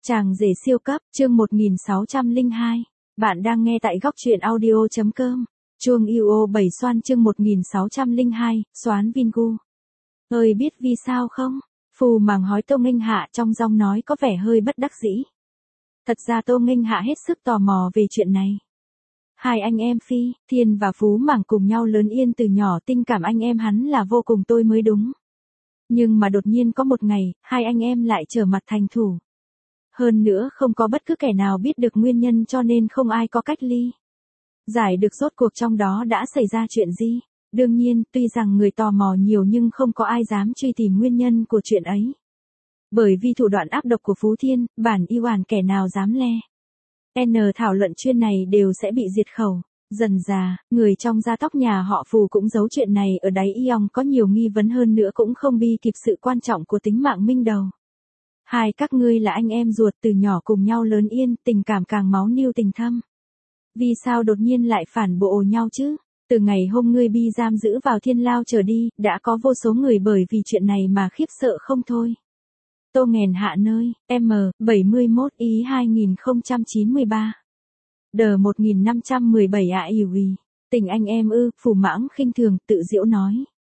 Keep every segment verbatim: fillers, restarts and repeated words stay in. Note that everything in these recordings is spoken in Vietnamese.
Chàng rể siêu cấp, chương một nghìn sáu trăm lẻ hai. Bạn đang nghe tại góc truyện audio.com. Chuông yêu ô bảy xoan chương một nghìn sáu trăm lẻ hai, xoán Vingu. Ơi biết vì sao không? Phù Màng hói Tô Nghênh Hạ trong giọng nói có vẻ hơi bất đắc dĩ. Thật ra Tô Nghênh Hạ hết sức tò mò về chuyện này. Hai anh em Phi, Thiên và Phú Màng cùng nhau lớn yên từ nhỏ, tình cảm anh em hắn là vô cùng tôi mới đúng. Nhưng mà đột nhiên có một ngày, hai anh em lại trở mặt thành thù. Hơn nữa không có bất cứ kẻ nào biết được nguyên nhân cho nên không ai có cách ly giải được rốt cuộc trong đó đã xảy ra chuyện gì. Đương nhiên, tuy rằng người tò mò nhiều nhưng không có ai dám truy tìm nguyên nhân của chuyện ấy. Bởi vì thủ đoạn áp độc của Phú Thiên, bản y oản kẻ nào dám le. N thảo luận chuyên này đều sẽ bị diệt khẩu. Dần dà, người trong gia tộc nhà họ Phù cũng giấu chuyện này ở đáy Iong, có nhiều nghi vấn hơn nữa cũng không bi kịp sự quan trọng của tính mạng Minh Đầu. Hai các ngươi là anh em ruột từ nhỏ cùng nhau lớn yên, tình cảm càng máu niu tình thâm. Vì sao đột nhiên lại phản bộ nhau chứ? Từ ngày hôm ngươi bị giam giữ vào thiên lao trở đi, đã có vô số người bởi vì chuyện này mà khiếp sợ không thôi. Tô Nghèn Hạ nơi, M, bảy mươi mốt ý hai nghìn không trăm chín mươi ba. Đờ một nghìn năm trăm mười bảy ạ ỉu ì. Tình anh em ư, Phù Mãng khinh thường, tự giễu nói.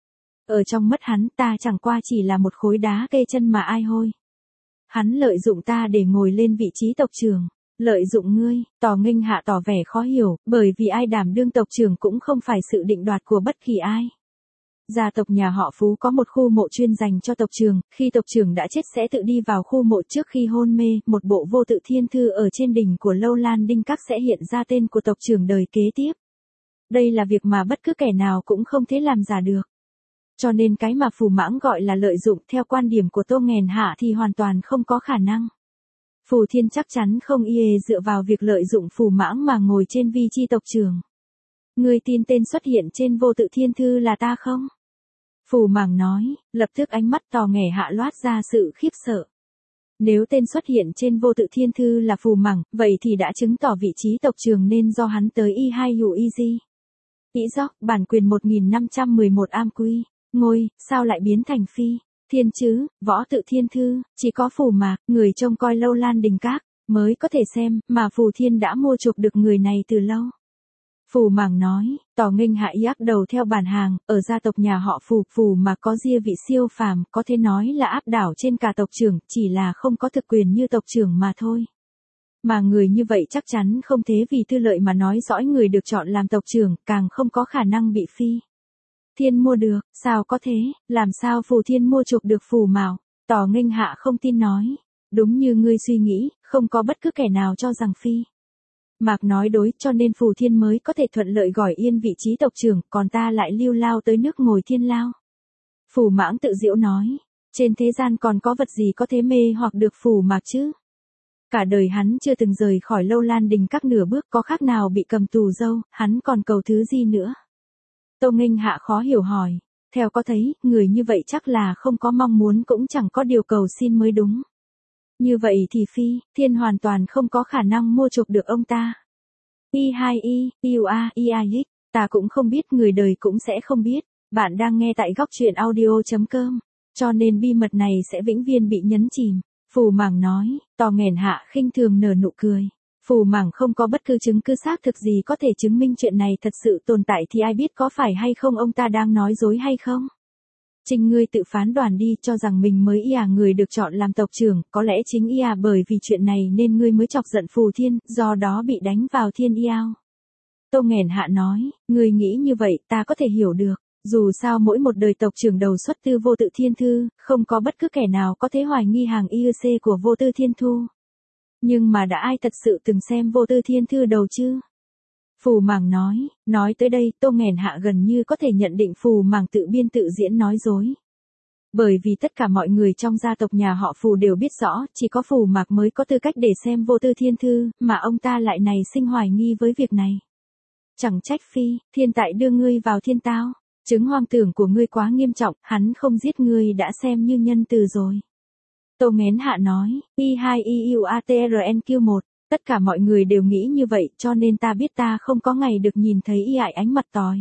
Ở trong mắt hắn ta chẳng qua chỉ là một khối đá kê chân mà ai hôi. Hắn lợi dụng ta để ngồi lên vị trí tộc trưởng. Lợi dụng ngươi, Tò Nghênh Hạ tỏ vẻ khó hiểu, bởi vì ai đảm đương tộc trưởng cũng không phải sự định đoạt của bất kỳ ai. Gia tộc nhà họ Phú có một khu mộ chuyên dành cho tộc trưởng, khi tộc trưởng đã chết sẽ tự đi vào khu mộ trước khi hôn mê, một bộ vô tự thiên thư ở trên đỉnh của Lâu Lan Đinh Các sẽ hiện ra tên của tộc trưởng đời kế tiếp. Đây là việc mà bất cứ kẻ nào cũng không thể làm giả được. Cho nên cái mà Phù Mãng gọi là lợi dụng theo quan điểm của Tô Nghèn Hạ thì hoàn toàn không có khả năng. Phù Thiên chắc chắn không y dựa vào việc lợi dụng Phù Mãng mà ngồi trên vị trí tộc trưởng. Ngươi tin tên xuất hiện trên vô tự thiên thư là ta không? Phù Màng nói, lập tức ánh mắt Tò Nghè Hạ loát ra sự khiếp sợ. Nếu tên xuất hiện trên vô tự thiên thư là Phù Màng, vậy thì đã chứng tỏ vị trí tộc trưởng nên do hắn tới y hai hữu y gì. Ý dóc, bản quyền một nghìn năm trăm mười một am quy. Ngôi, sao lại biến thành Phi Thiên chứ, võ tự thiên thư, chỉ có Phù Mạc, người trông coi Lâu Lan Đình Các, mới có thể xem, mà Phù Thiên đã mua chuộc được người này từ lâu. Phù Màng nói, Tò Nghênh Hạ yắc đầu theo bản hàng, ở gia tộc nhà họ Phù, Phù Mạc có ria vị siêu phàm, có thể nói là áp đảo trên cả tộc trưởng, chỉ là không có thực quyền như tộc trưởng mà thôi. Mà người như vậy chắc chắn không thế vì tư lợi mà nói dõi người được chọn làm tộc trưởng, càng không có khả năng bị Phi Thiên mua được, sao có thế, làm sao Phù Thiên mua chuộc được Phù Mào? Tò Nghênh Hạ không tin nói, đúng như ngươi suy nghĩ, không có bất cứ kẻ nào cho rằng Phi Mạc nói đối, cho nên Phù Thiên mới có thể thuận lợi gỏi yên vị trí tộc trưởng, còn ta lại lưu lao tới nước ngồi thiên lao. Phù Mãng tự giễu nói, trên thế gian còn có vật gì có thể mê hoặc được Phù Mạc chứ? Cả đời hắn chưa từng rời khỏi Lâu Lan Đình Các nửa bước, có khác nào bị cầm tù dâu, hắn còn cầu thứ gì nữa? Tô Nghênh Hạ khó hiểu hỏi, theo có thấy, người như vậy chắc là không có mong muốn cũng chẳng có điều cầu xin mới đúng. Như vậy thì Phi Thiên hoàn toàn không có khả năng mua chuộc được ông ta. I hai I, U A, I A X, ta cũng không biết, người đời cũng sẽ không biết. Bạn đang nghe tại góc truyện audio.com, cho nên bí mật này sẽ vĩnh viễn bị nhấn chìm. Phù Màng nói, Tò Nghèn Hạ khinh thường nở nụ cười. Phù Màng không có bất cứ chứng cứ xác thực gì có thể chứng minh chuyện này thật sự tồn tại thì ai biết có phải hay không ông ta đang nói dối hay không. Trình ngươi tự phán đoán đi, cho rằng mình mới y à người được chọn làm tộc trưởng, có lẽ chính y à bởi vì chuyện này nên ngươi mới chọc giận Phù Thiên, do đó bị đánh vào thiên yao. Tô Nghèn Hạ nói, ngươi nghĩ như vậy ta có thể hiểu được, dù sao mỗi một đời tộc trưởng đầu xuất từ vô tự thiên thư, không có bất cứ kẻ nào có thể hoài nghi hàng i xê của vô tư thiên thu. Nhưng mà đã ai thật sự từng xem vô tư thiên thư đầu chứ? Phù Màng nói, nói tới đây Tô Nghèn Hạ gần như có thể nhận định Phù Màng tự biên tự diễn nói dối. Bởi vì tất cả mọi người trong gia tộc nhà họ Phù đều biết rõ, chỉ có Phù Mạc mới có tư cách để xem vô tư thiên thư, mà ông ta lại này sinh hoài nghi với việc này. Chẳng trách Phi Thiên tại đưa ngươi vào thiên tao, chứng hoang tưởng của ngươi quá nghiêm trọng, hắn không giết ngươi đã xem như nhân từ rồi. Tô Nghèn Hạ nói, I hai I U A T R N Q một, tất cả mọi người đều nghĩ như vậy cho nên ta biết ta không có ngày được nhìn thấy y ải ánh mặt tòi.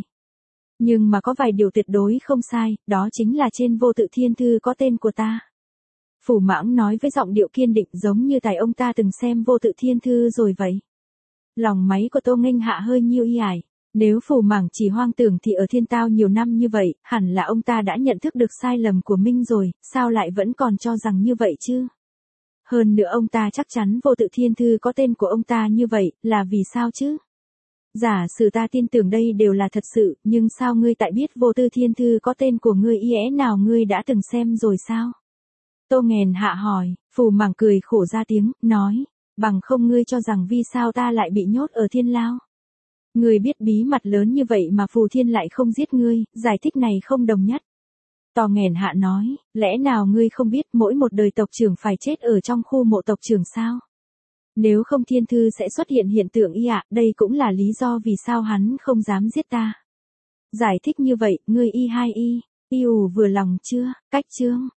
Nhưng mà có vài điều tuyệt đối không sai, đó chính là trên vô tự thiên thư có tên của ta. Phù Mãng nói với giọng điệu kiên định giống như tài ông ta từng xem Vô Tự Thiên Thư rồi vậy. Lòng máy của Tô Nghênh Hạ hơi nhiêu y ải. Nếu Phù Mãng chỉ hoang tưởng thì ở Thiên Tao nhiều năm như vậy, hẳn là ông ta đã nhận thức được sai lầm của mình rồi, sao lại vẫn còn cho rằng như vậy chứ? Hơn nữa ông ta chắc chắn Vô Tự Thiên Thư có tên của ông ta như vậy, là vì sao chứ? Giả sử ta tin tưởng đây đều là thật sự, nhưng sao ngươi tại biết Vô Tự Thiên Thư có tên của ngươi ý nào ngươi đã từng xem rồi sao? Tô Nghèn Hạ hỏi, Phù Mãng cười khổ ra tiếng, nói, bằng không ngươi cho rằng vì sao ta lại bị nhốt ở Thiên Lao? Ngươi biết bí mật lớn như vậy mà Phù Thiên lại không giết ngươi, giải thích này không đồng nhất. Tô Nghèn Hạ nói, lẽ nào ngươi không biết mỗi một đời tộc trưởng phải chết ở trong khu mộ tộc trưởng sao? Nếu không Thiên Thư sẽ xuất hiện hiện tượng y ạ, đây cũng là lý do vì sao hắn không dám giết ta. Giải thích như vậy, ngươi y hai y, y ủ vừa lòng chưa, cách chương.